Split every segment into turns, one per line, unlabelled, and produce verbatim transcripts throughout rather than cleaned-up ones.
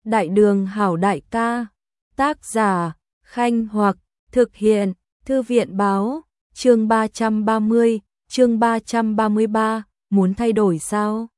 Đại đường hảo đại ca, tác giả, Khanh Hoặc, thực hiện, Thư viện báo, chương ba trăm ba mươi, chương ba trăm ba mươi ba, muốn thay đổi sao?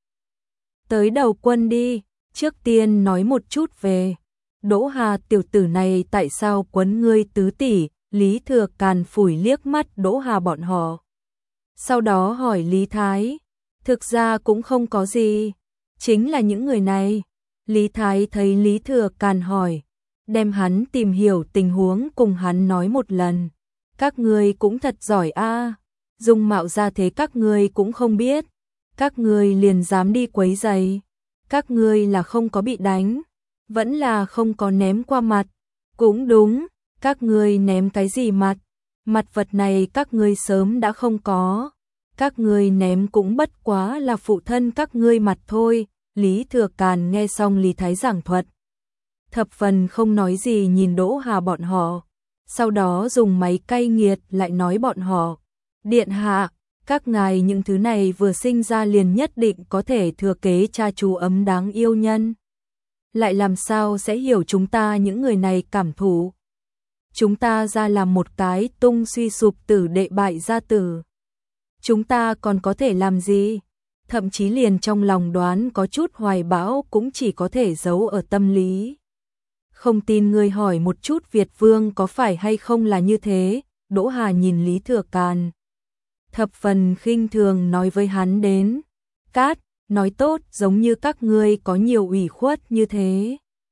Tới đầu quân đi, trước tiên nói một chút về Đỗ Hà tiểu tử này tại sao quấn ngươi tứ tỷ, Lý Thừa Càn phủi liếc mắt Đỗ Hà bọn họ. Sau đó hỏi Lý Thái, thực ra cũng không có gì, chính là những người này. Lý Thái thấy Lý Thừa Càn hỏi, đem hắn tìm hiểu tình huống cùng hắn nói một lần. Các ngươi cũng thật giỏi a, dung mạo ra thế các ngươi cũng không biết, các ngươi liền dám đi quấy rầy, các ngươi là không có bị đánh, vẫn là không có ném qua mặt. Cũng đúng, các ngươi ném cái gì mặt? Mặt vật này các ngươi sớm đã không có, các ngươi ném cũng bất quá là phụ thân các ngươi mặt thôi. Lý Thừa Càn nghe xong Lý Thái giảng thuật, thập phần không nói gì nhìn Đỗ Hà bọn họ, sau đó dùng máy cay nghiệt lại nói bọn họ, điện hạ, các ngài những thứ này vừa sinh ra liền nhất định có thể thừa kế cha chú ấm đáng yêu nhân, lại làm sao sẽ hiểu chúng ta những người này cảm thụ. Chúng ta ra làm một cái tung suy sụp tử đệ bại gia tử, chúng ta còn có thể làm gì? Thậm chí liền trong lòng đoán có chút hoài bão cũng chỉ có thể giấu ở tâm lý. Không tin ngươi hỏi một chút Việt Vương có phải hay không là như thế. Đỗ Hà nhìn Lý Thừa Càn, thập phần khinh thường nói với hắn đến, cát, nói tốt giống như các ngươi có nhiều ủy khuất như thế.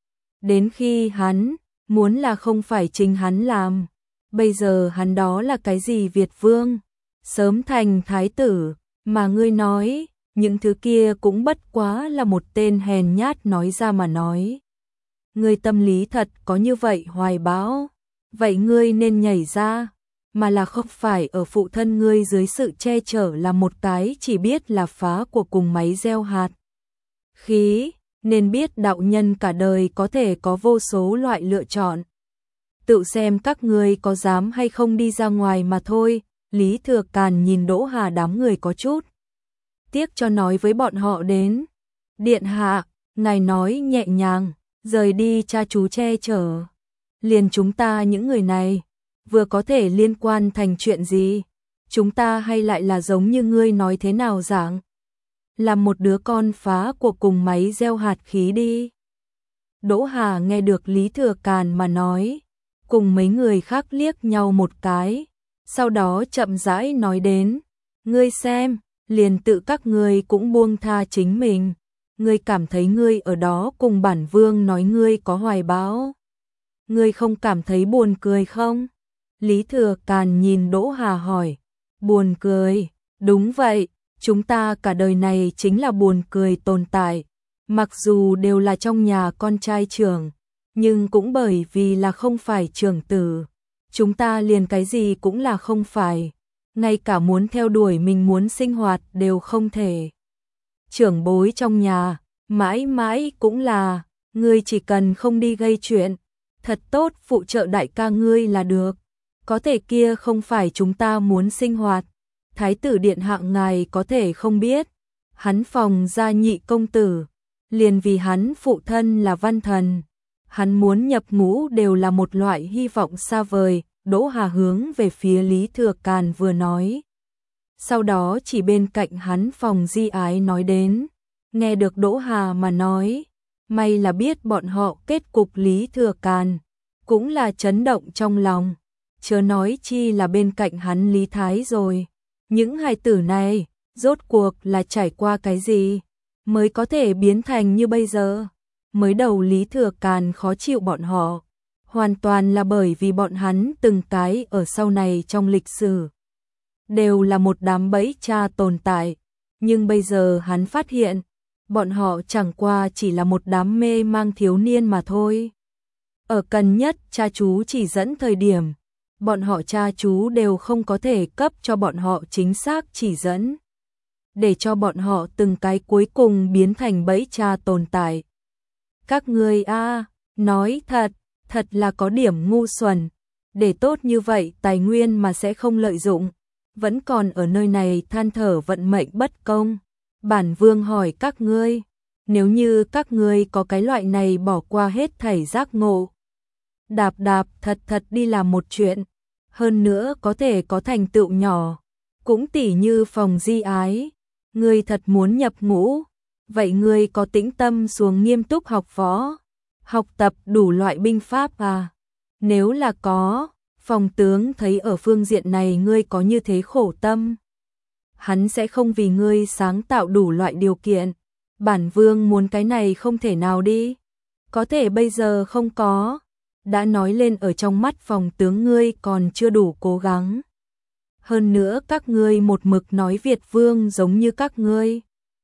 Đến khi hắn muốn là không phải chính hắn làm, bây giờ hắn đó là cái gì Việt Vương, sớm thành thái tử, mà ngươi nói những thứ kia cũng bất quá là một tên hèn nhát nói ra mà nói. Ngươi tâm lý thật có như vậy hoài bão, vậy ngươi nên nhảy ra, mà là không phải ở phụ thân ngươi dưới sự che chở là một cái chỉ biết là phá của cùng máy gieo hạt. Khí, nên biết đạo nhân cả đời có thể có vô số loại lựa chọn. Tự xem các ngươi có dám hay không đi ra ngoài mà thôi. Lý Thừa Càn nhìn Đỗ Hà đám người có chút tiếc cho nói với bọn họ đến, điện hạ, ngài nói nhẹ nhàng, rời đi cha chú che chở. Liền chúng ta những người này, vừa có thể liên quan thành chuyện gì, chúng ta hay lại là giống như ngươi nói thế nào dạng, làm một đứa con phá của cùng máy gieo hạt khí đi. Đỗ Hà nghe được Lý Thừa Càn mà nói, cùng mấy người khác liếc nhau một cái, sau đó chậm rãi nói đến, ngươi xem, liền tự các ngươi cũng buông tha chính mình, ngươi cảm thấy ngươi ở đó cùng bản vương nói ngươi có hoài bão, ngươi không cảm thấy buồn cười không? Lý Thừa Càn nhìn Đỗ Hà hỏi, buồn cười, đúng vậy, chúng ta cả đời này chính là buồn cười tồn tại, mặc dù đều là trong nhà con trai trưởng, nhưng cũng bởi vì là không phải trưởng tử, chúng ta liền cái gì cũng là không phải. Ngay cả muốn theo đuổi mình muốn sinh hoạt đều không thể. Trưởng bối trong nhà, mãi mãi cũng là, ngươi chỉ cần không đi gây chuyện, thật tốt phụ trợ đại ca ngươi là được. Có thể kia không phải chúng ta muốn sinh hoạt. Thái tử điện hạ ngài có thể không biết, hắn phòng gia nhị công tử, liền vì hắn phụ thân là văn thần, hắn muốn nhập ngũ đều là một loại hy vọng xa vời. Đỗ Hà hướng về phía Lý Thừa Càn vừa nói. Sau đó chỉ bên cạnh hắn phòng di ái nói đến. Nghe được Đỗ Hà mà nói, may là biết bọn họ kết cục Lý Thừa Càn, cũng là chấn động trong lòng. Chớ nói chi là bên cạnh hắn Lý Thái rồi. Những hài tử này, rốt cuộc là trải qua cái gì, mới có thể biến thành như bây giờ. Mới đầu Lý Thừa Càn khó chịu bọn họ, hoàn toàn là bởi vì bọn hắn từng cái ở sau này trong lịch sử đều là một đám bẫy cha tồn tại, nhưng bây giờ hắn phát hiện, bọn họ chẳng qua chỉ là một đám mê mang thiếu niên mà thôi. Ở cần nhất cha chú chỉ dẫn thời điểm, bọn họ cha chú đều không có thể cấp cho bọn họ chính xác chỉ dẫn, để cho bọn họ từng cái cuối cùng biến thành bẫy cha tồn tại. Các ngươi a, nói thật, thật là có điểm ngu xuẩn, để tốt như vậy tài nguyên mà sẽ không lợi dụng, vẫn còn ở nơi này than thở vận mệnh bất công. Bản vương hỏi các ngươi, Nếu như các ngươi có cái loại này bỏ qua hết thảy giác ngộ, đạp đạp thật thật đi làm một chuyện, hơn nữa có thể có thành tựu nhỏ, cũng tỉ như Phòng Di Ái, ngươi thật muốn nhập ngũ, vậy ngươi có tĩnh tâm xuống nghiêm túc học võ, học tập đủ loại binh pháp à? Nếu là có, Phòng tướng thấy ở phương diện này ngươi có như thế khổ tâm, hắn sẽ không vì ngươi sáng tạo đủ loại điều kiện. Bản vương muốn cái này không thể nào đi. Có thể bây giờ không có. Đã nói lên ở trong mắt Phòng tướng ngươi còn chưa đủ cố gắng. Hơn nữa các ngươi một mực nói Việt vương giống như các ngươi.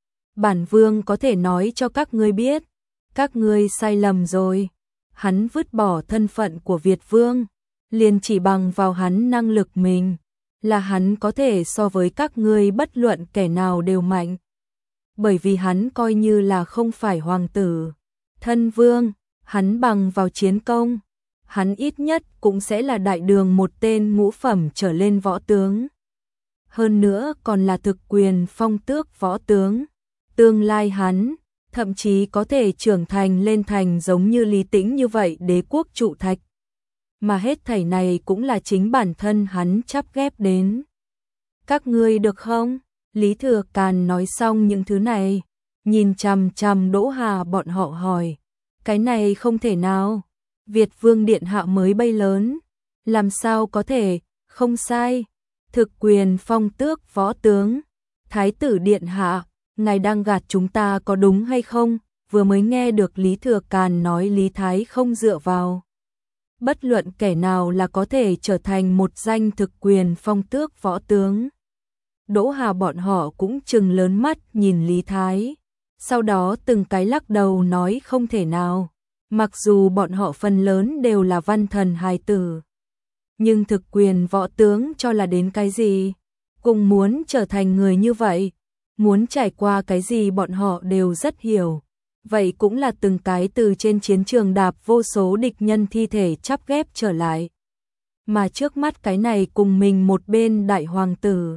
Bản vương có thể nói cho các ngươi biết. Các ngươi sai lầm rồi. Hắn vứt bỏ thân phận của Việt vương. Liền chỉ bằng vào hắn năng lực mình. Là hắn có thể so với các ngươi bất luận kẻ nào đều mạnh. Bởi vì hắn coi như là không phải hoàng tử, thân vương, hắn bằng vào chiến công, hắn ít nhất cũng sẽ là đại đường một tên ngũ phẩm trở lên võ tướng. Hơn nữa còn là thực quyền phong tước võ tướng, tương lai hắn, thậm chí có thể trưởng thành lên thành giống như Lý Tĩnh như vậy đế quốc trụ thạch. Mà hết thảy này cũng là chính bản thân hắn chắp ghép đến. Các ngươi được không? Lý Thừa Càn nói xong những thứ này, nhìn chằm chằm Đỗ Hà bọn họ hỏi, cái này không thể nào, Việt Vương Điện Hạ mới bay lớn, làm sao có thể, không sai, thực quyền phong tước võ tướng, Thái tử Điện Hạ, ngài đang gạt chúng ta có đúng hay không, vừa mới nghe được Lý Thừa Càn nói Lý Thái không dựa vào. Bất luận kẻ nào là có thể trở thành một danh thực quyền phong tước võ tướng. Đỗ Hà bọn họ cũng trừng lớn mắt nhìn Lý Thái, sau đó từng cái lắc đầu nói không thể nào, mặc dù bọn họ phần lớn đều là văn thần hài tử. Nhưng thực quyền võ tướng cho là đến cái gì, cùng muốn trở thành người như vậy, muốn trải qua cái gì bọn họ đều rất hiểu. Vậy cũng là từng cái từ trên chiến trường đạp vô số địch nhân thi thể chắp ghép trở lại. Mà trước mắt cái này cùng mình một bên đại hoàng tử.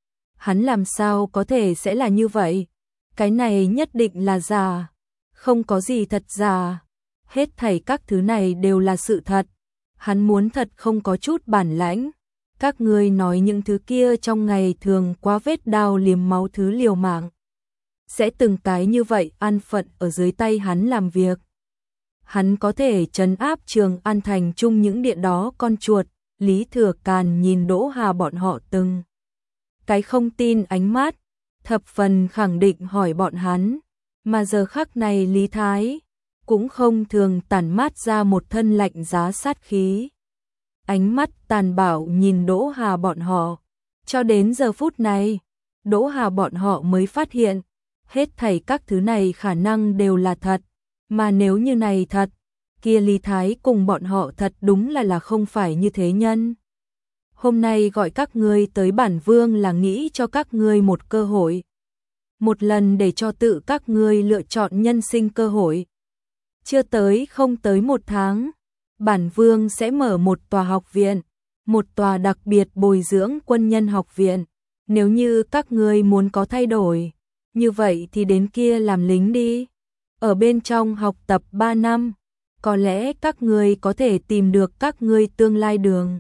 Hắn làm sao có thể sẽ là như vậy? Cái này nhất định là giả. Không có gì thật giả. Hết thảy các thứ này đều là sự thật. Hắn muốn thật không có chút bản lãnh. Các ngươi nói những thứ kia trong ngày thường quá vết đao liếm máu thứ liều mạng. Sẽ từng cái như vậy an phận ở dưới tay hắn làm việc. Hắn có thể trấn áp Trường An thành chung những điện đó con chuột. Lý Thừa Càn nhìn Đỗ Hà bọn họ từng cái không tin ánh mắt, thập phần khẳng định hỏi bọn hắn, mà giờ khắc này Lý Thái cũng không thường tản mát ra một thân lạnh giá sát khí. Ánh mắt tàn bạo nhìn Đỗ Hà bọn họ, cho đến giờ phút này, Đỗ Hà bọn họ mới phát hiện, hết thảy các thứ này khả năng đều là thật, mà nếu như này thật, kia Lý Thái cùng bọn họ thật đúng là là không phải như thế nhân. Hôm nay gọi các ngươi tới bản vương là nghĩ cho các ngươi một cơ hội. Một lần để cho tự các ngươi lựa chọn nhân sinh cơ hội. Chưa tới không tới một tháng, bản vương sẽ mở một tòa học viện, một tòa đặc biệt bồi dưỡng quân nhân học viện. Nếu như các ngươi muốn có thay đổi, như vậy thì đến kia làm lính đi. Ở bên trong học tập ba năm, có lẽ các ngươi có thể tìm được các ngươi tương lai đường.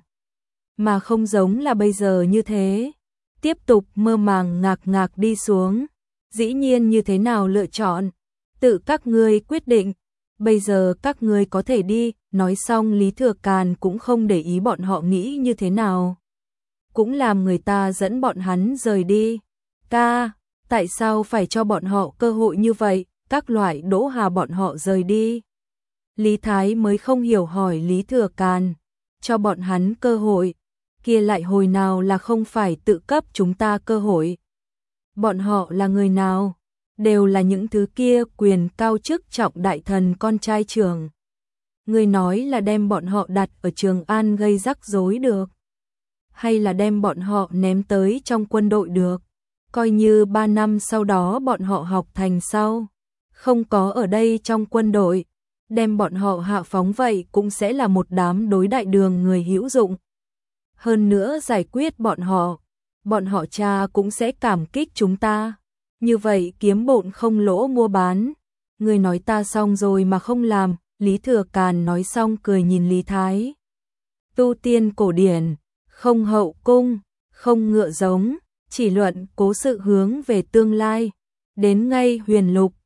Mà không giống là bây giờ như thế. Tiếp tục mơ màng ngạc ngạc đi xuống. Dĩ nhiên như thế nào lựa chọn, tự các ngươi quyết định. Bây giờ các ngươi có thể đi. Nói xong Lý Thừa Càn cũng không để ý bọn họ nghĩ như thế nào. Cũng làm người ta dẫn bọn hắn rời đi. Ca, tại sao phải cho bọn họ cơ hội như vậy? Các loại Đỗ Hà bọn họ rời đi. Lý Thái mới không hiểu hỏi Lý Thừa Càn. Cho bọn hắn cơ hội. Kia lại hồi nào là không phải tự cấp chúng ta cơ hội. Bọn họ là người nào? Đều là những thứ kia quyền cao chức trọng đại thần con trai trưởng. Người nói là đem bọn họ đặt ở Trường An gây rắc rối được. Hay là đem bọn họ ném tới trong quân đội được. Coi như ba năm sau đó bọn họ học thành sau. Không có ở đây trong quân đội. Đem bọn họ hạ phóng vậy cũng sẽ là một đám đối đại đường người hữu dụng. Hơn nữa giải quyết bọn họ, bọn họ cha cũng sẽ cảm kích chúng ta. Như vậy kiếm bộn không lỗ mua bán, Người nói ta xong rồi mà không làm, Lý Thừa Càn nói xong cười nhìn Lý Thái. Tu tiên cổ điển, không hậu cung, không ngựa giống, chỉ luận cố sự hướng về tương lai. Đến ngay huyền lục,